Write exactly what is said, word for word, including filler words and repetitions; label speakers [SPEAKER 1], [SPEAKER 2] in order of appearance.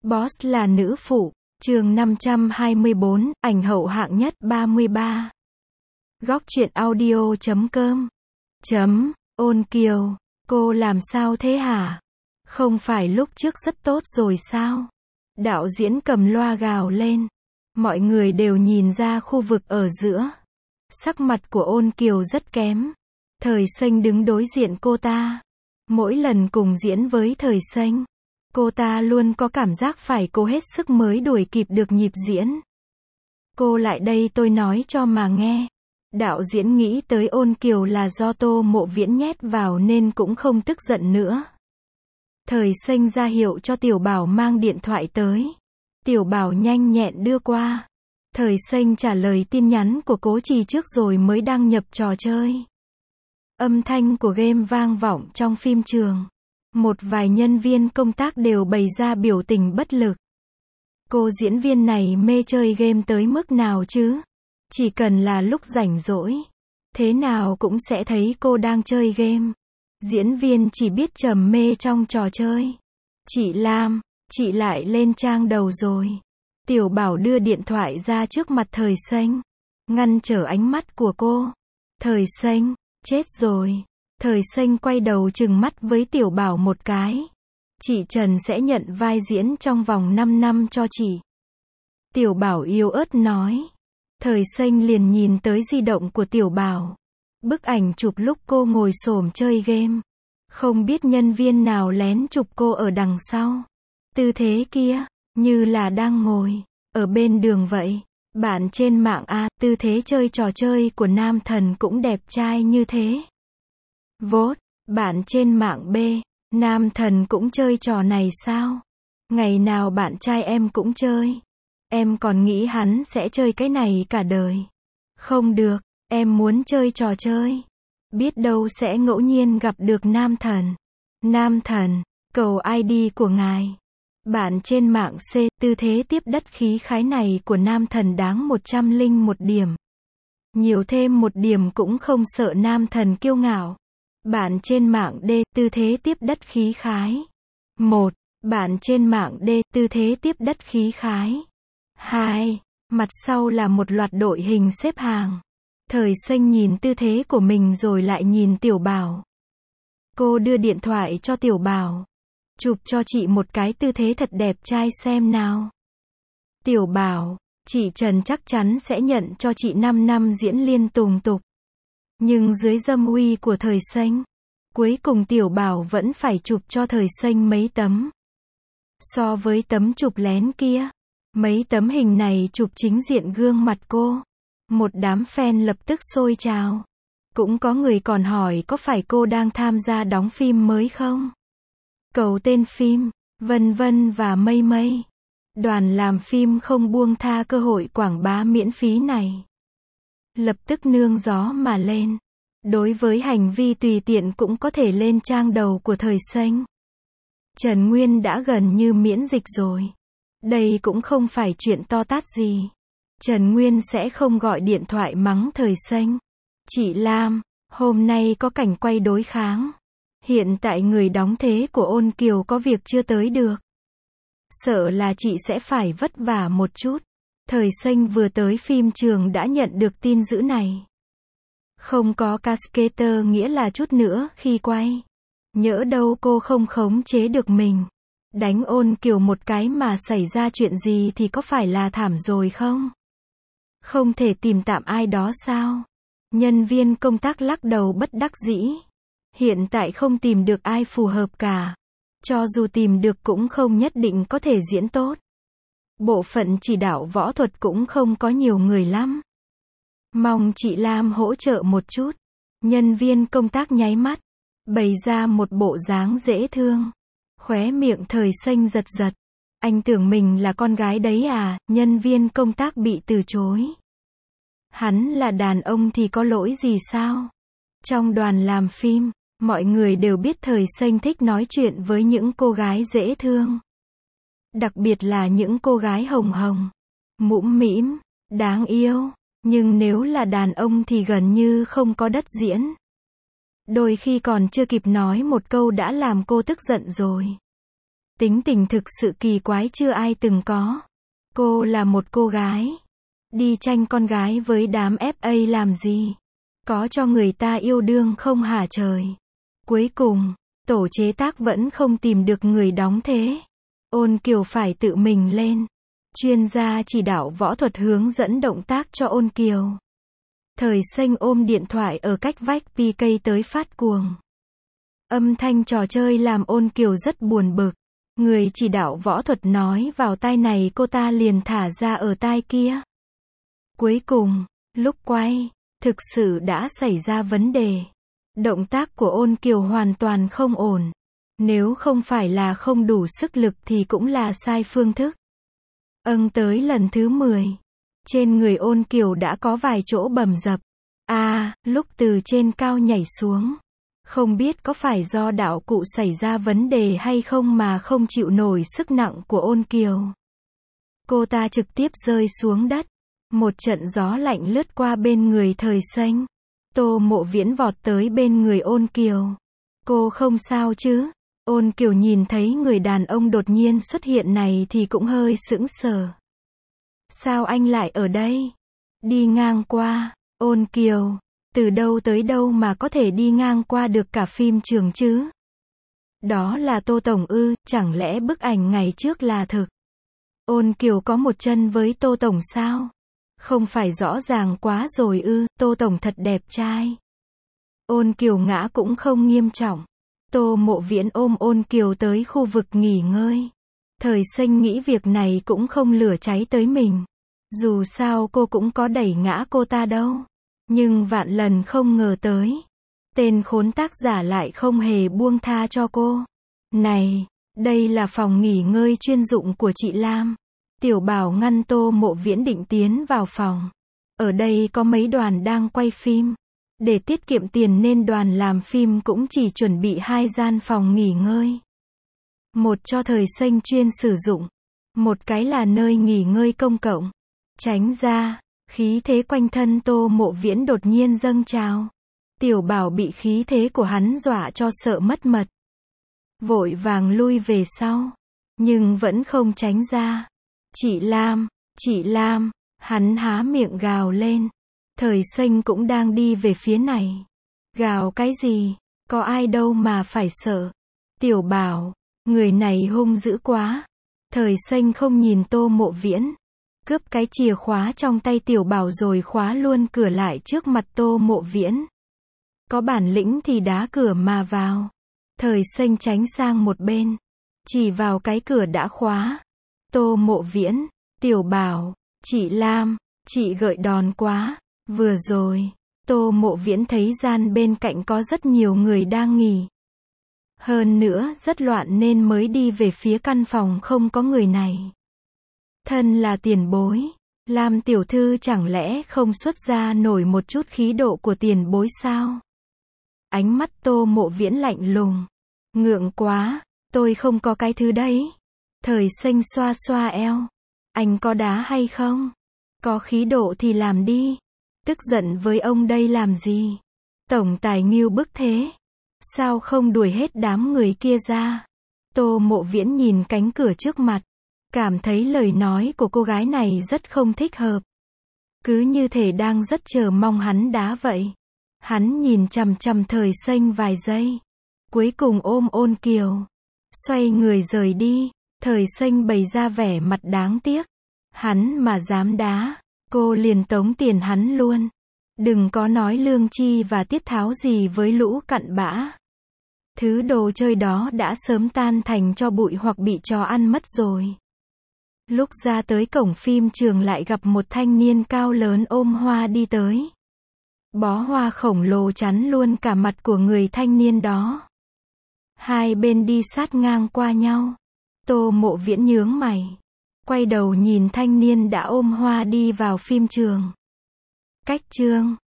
[SPEAKER 1] Boss là nữ phụ, chương năm trăm hai mươi bốn, ảnh hậu hạng nhất ba mươi ba. Góc truyện audio chấm com. Chấm, Ôn Kiều, cô làm sao thế hả? Không phải lúc trước rất tốt rồi sao? Đạo diễn cầm loa gào lên. Mọi người đều nhìn ra khu vực ở giữa. Sắc mặt của Ôn Kiều rất kém. Thời Xanh đứng đối diện cô ta. Mỗi lần cùng diễn với Thời Xanh, cô ta luôn có cảm giác phải cố hết sức mới đuổi kịp được nhịp diễn. Cô lại đây tôi nói cho mà nghe. Đạo diễn nghĩ tới Ôn Kiều là do Tô Mộ Viễn nhét vào nên cũng không tức giận nữa. Thời Xanh ra hiệu cho Tiểu Bảo mang điện thoại tới. Tiểu Bảo nhanh nhẹn đưa qua. Thời Xanh trả lời tin nhắn của Cố Trì trước rồi mới đăng nhập trò chơi. Âm thanh của game vang vọng trong phim trường. Một vài nhân viên công tác đều bày ra biểu tình bất lực. Cô diễn viên này mê chơi game tới mức nào chứ? Chỉ cần là lúc rảnh rỗi, thế nào cũng sẽ thấy cô đang chơi game. Diễn viên chỉ biết trầm mê trong trò chơi. Chị Lam, chị lại lên trang đầu rồi. Tiểu Bảo đưa điện thoại ra trước mặt Thời Xanh, ngăn trở ánh mắt của cô. Thời Xanh, chết rồi. Thời Xanh quay đầu trừng mắt với Tiểu Bảo một cái. Chị Trần sẽ nhận vai diễn trong vòng năm năm cho chị. Tiểu Bảo yếu ớt nói. Thời Xanh liền nhìn tới di động của Tiểu Bảo. Bức ảnh chụp lúc cô ngồi xổm chơi game. Không biết nhân viên nào lén chụp cô ở đằng sau. Tư thế kia, như là đang ngồi ở bên đường vậy. Bạn trên mạng A, tư thế chơi trò chơi của nam thần cũng đẹp trai như thế. Vốt, bạn trên mạng B, nam thần cũng chơi trò này sao? Ngày nào bạn trai em cũng chơi. Em còn nghĩ hắn sẽ chơi cái này cả đời. Không được, em muốn chơi trò chơi. Biết đâu sẽ ngẫu nhiên gặp được nam thần. Nam thần, cầu i đê của ngài. Bạn trên mạng C, tư thế tiếp đất khí khái này của nam thần đáng một trăm lẻ một điểm. Nhiều thêm một điểm cũng không sợ nam thần kiêu ngạo. Bạn trên mạng D, tư thế tiếp đất khí khái. một. Bạn trên mạng D, tư thế tiếp đất khí khái. hai. Mặt sau là một loạt đội hình xếp hàng. Thời Xanh nhìn tư thế của mình rồi lại nhìn Tiểu Bảo. Cô đưa điện thoại cho Tiểu Bảo. Chụp cho chị một cái tư thế thật đẹp trai xem nào. Tiểu Bảo, chị Trần chắc chắn sẽ nhận cho chị năm năm diễn liên tùng tục. Nhưng dưới dâm uy của Thời Xanh, cuối cùng Tiểu Bảo vẫn phải chụp cho Thời Xanh mấy tấm. So với tấm chụp lén kia, mấy tấm hình này chụp chính diện gương mặt cô. Một đám fan lập tức sôi trào. Cũng có người còn hỏi có phải cô đang tham gia đóng phim mới không? Cầu tên phim, vân vân và mây mây. Đoàn làm phim không buông tha cơ hội quảng bá miễn phí này. Lập tức nương gió mà lên. Đối với hành vi tùy tiện cũng có thể lên trang đầu của Thời Xanh. Trần Nguyên đã gần như miễn dịch rồi. Đây cũng không phải chuyện to tát gì. Trần Nguyên sẽ không gọi điện thoại mắng Thời Xanh. Chị Lam, hôm nay có cảnh quay đối kháng. Hiện tại người đóng thế của Ôn Kiều có việc chưa tới được. Sợ là chị sẽ phải vất vả một chút. Thời Xanh vừa tới phim trường đã nhận được tin dữ này. Không có cascader nghĩa là chút nữa khi quay. Nhỡ đâu cô không khống chế được mình. Đánh Ôn Kiều một cái mà xảy ra chuyện gì thì có phải là thảm rồi không? Không thể tìm tạm ai đó sao? Nhân viên công tác lắc đầu bất đắc dĩ. Hiện tại không tìm được ai phù hợp cả. Cho dù tìm được cũng không nhất định có thể diễn tốt. Bộ phận chỉ đạo võ thuật cũng không có nhiều người lắm. Mong chị Lam hỗ trợ một chút. Nhân viên công tác nháy mắt, bày ra một bộ dáng dễ thương. Khóe miệng Thời Xanh giật giật. Anh tưởng mình là con gái đấy à? Nhân viên công tác bị từ chối. Hắn là đàn ông thì có lỗi gì sao? Trong đoàn làm phim, mọi người đều biết Thời Xanh thích nói chuyện với những cô gái dễ thương. Đặc biệt là những cô gái hồng hồng, mũm mĩm, đáng yêu. Nhưng nếu là đàn ông thì gần như không có đất diễn. Đôi khi còn chưa kịp nói một câu đã làm cô tức giận rồi. Tính tình thực sự kỳ quái chưa ai từng có. Cô là một cô gái. Đi tranh con gái với đám ép a làm gì? Có cho người ta yêu đương không hả trời? Cuối cùng, tổ chế tác vẫn không tìm được người đóng thế. Ôn Kiều phải tự mình lên. Chuyên gia chỉ đạo võ thuật hướng dẫn động tác cho Ôn Kiều. Thời Xanh ôm điện thoại ở cách vách pê ca tới phát cuồng. Âm thanh trò chơi làm Ôn Kiều rất buồn bực. Người chỉ đạo võ thuật nói vào tai này cô ta liền thả ra ở tai kia. Cuối cùng, lúc quay, thực sự đã xảy ra vấn đề. Động tác của Ôn Kiều hoàn toàn không ổn. Nếu không phải là không đủ sức lực thì cũng là sai phương thức. Âng tới lần thứ mười. Trên người Ôn Kiều đã có vài chỗ bầm dập. À, lúc từ trên cao nhảy xuống. Không biết có phải do đạo cụ xảy ra vấn đề hay không mà không chịu nổi sức nặng của Ôn Kiều. Cô ta trực tiếp rơi xuống đất. Một trận gió lạnh lướt qua bên người Thời Xanh. Tô Mộ Viễn vọt tới bên người Ôn Kiều. Cô không sao chứ? Ôn Kiều nhìn thấy người đàn ông đột nhiên xuất hiện này thì cũng hơi sững sờ. Sao anh lại ở đây? Đi ngang qua. Ôn Kiều, từ đâu tới đâu mà có thể đi ngang qua được cả phim trường chứ? Đó là Tô Tổng ư, chẳng lẽ bức ảnh ngày trước là thực? Ôn Kiều có một chân với Tô Tổng sao? Không phải rõ ràng quá rồi ư, Tô Tổng thật đẹp trai. Ôn Kiều ngã cũng không nghiêm trọng. Tô Mộ Viễn ôm Ôn Kiều tới khu vực nghỉ ngơi. Thời Xanh nghĩ việc này cũng không lửa cháy tới mình. Dù sao cô cũng có đẩy ngã cô ta đâu. Nhưng vạn lần không ngờ tới. Tên khốn tác giả lại không hề buông tha cho cô. Này, đây là phòng nghỉ ngơi chuyên dụng của chị Lam. Tiểu Bảo ngăn Tô Mộ Viễn định tiến vào phòng. Ở đây có mấy đoàn đang quay phim. Để tiết kiệm tiền nên đoàn làm phim cũng chỉ chuẩn bị hai gian phòng nghỉ ngơi. Một cho Thời Xanh chuyên sử dụng. Một cái là nơi nghỉ ngơi công cộng. Tránh ra, khí thế quanh thân Tô Mộ Viễn đột nhiên dâng trào. Tiểu Bảo bị khí thế của hắn dọa cho sợ mất mật. Vội vàng lui về sau. Nhưng vẫn không tránh ra. Chị Lam, chị Lam, hắn há miệng gào lên. Thời Xanh cũng đang đi về phía này. Gào cái gì? Có ai đâu mà phải sợ. Tiểu Bảo, người này hung dữ quá. Thời Xanh không nhìn Tô Mộ Viễn. Cướp cái chìa khóa trong tay Tiểu Bảo rồi khóa luôn cửa lại trước mặt Tô Mộ Viễn. Có bản lĩnh thì đá cửa mà vào. Thời Xanh tránh sang một bên. Chỉ vào cái cửa đã khóa. Tô Mộ Viễn, Tiểu Bảo, chị Lam, chị gợi đòn quá. Vừa rồi, Tô Mộ Viễn thấy gian bên cạnh có rất nhiều người đang nghỉ. Hơn nữa rất loạn nên mới đi về phía căn phòng không có người này. Thân là tiền bối, Lam tiểu thư chẳng lẽ không xuất ra nổi một chút khí độ của tiền bối sao? Ánh mắt Tô Mộ Viễn lạnh lùng. Ngượng quá, tôi không có cái thứ đấy. Thời Xanh xoa xoa eo. Anh có đá hay không? Có khí độ thì làm đi. Tức giận với ông đây làm gì? Tổng tài ngưu bức thế. Sao không đuổi hết đám người kia ra? Tô Mộ Viễn nhìn cánh cửa trước mặt. Cảm thấy lời nói của cô gái này rất không thích hợp. Cứ như thể đang rất chờ mong hắn đá vậy. Hắn nhìn chằm chằm Thời Xanh vài giây. Cuối cùng ôm Ôn Kiều. Xoay người rời đi. Thời Xanh bày ra vẻ mặt đáng tiếc. Hắn mà dám đá, cô liền tống tiền hắn luôn. Đừng có nói lương chi và tiết tháo gì với lũ cặn bã. Thứ đồ chơi đó đã sớm tan thành cho bụi hoặc bị chó ăn mất rồi. Lúc ra tới cổng phim trường lại gặp một thanh niên cao lớn ôm hoa đi tới. Bó hoa khổng lồ chắn luôn cả mặt của người thanh niên đó. Hai bên đi sát ngang qua nhau. Tô Mộ Viễn nhướng mày. Quay đầu nhìn thanh niên đã ôm hoa đi vào phim trường. Cách chương